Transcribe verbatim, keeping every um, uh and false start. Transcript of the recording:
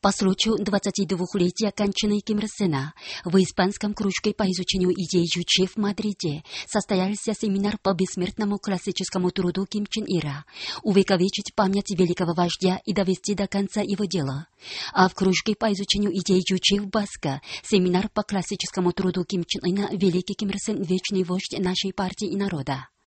По случаю двадцатидвухлетия кончины Ким Ир Сена в Испанском кружке по изучению идей Жучи в Мадриде состоялся семинар по бессмертному классическому труду Ким Чен Ира, увековечить память великого вождя и довести до конца его дела. А в кружке по изучению идей Жучи в Баско семинар по классическому труду Ким Чен Ына «Великий Ким Ир Сен, вечный вождь нашей партии и народа».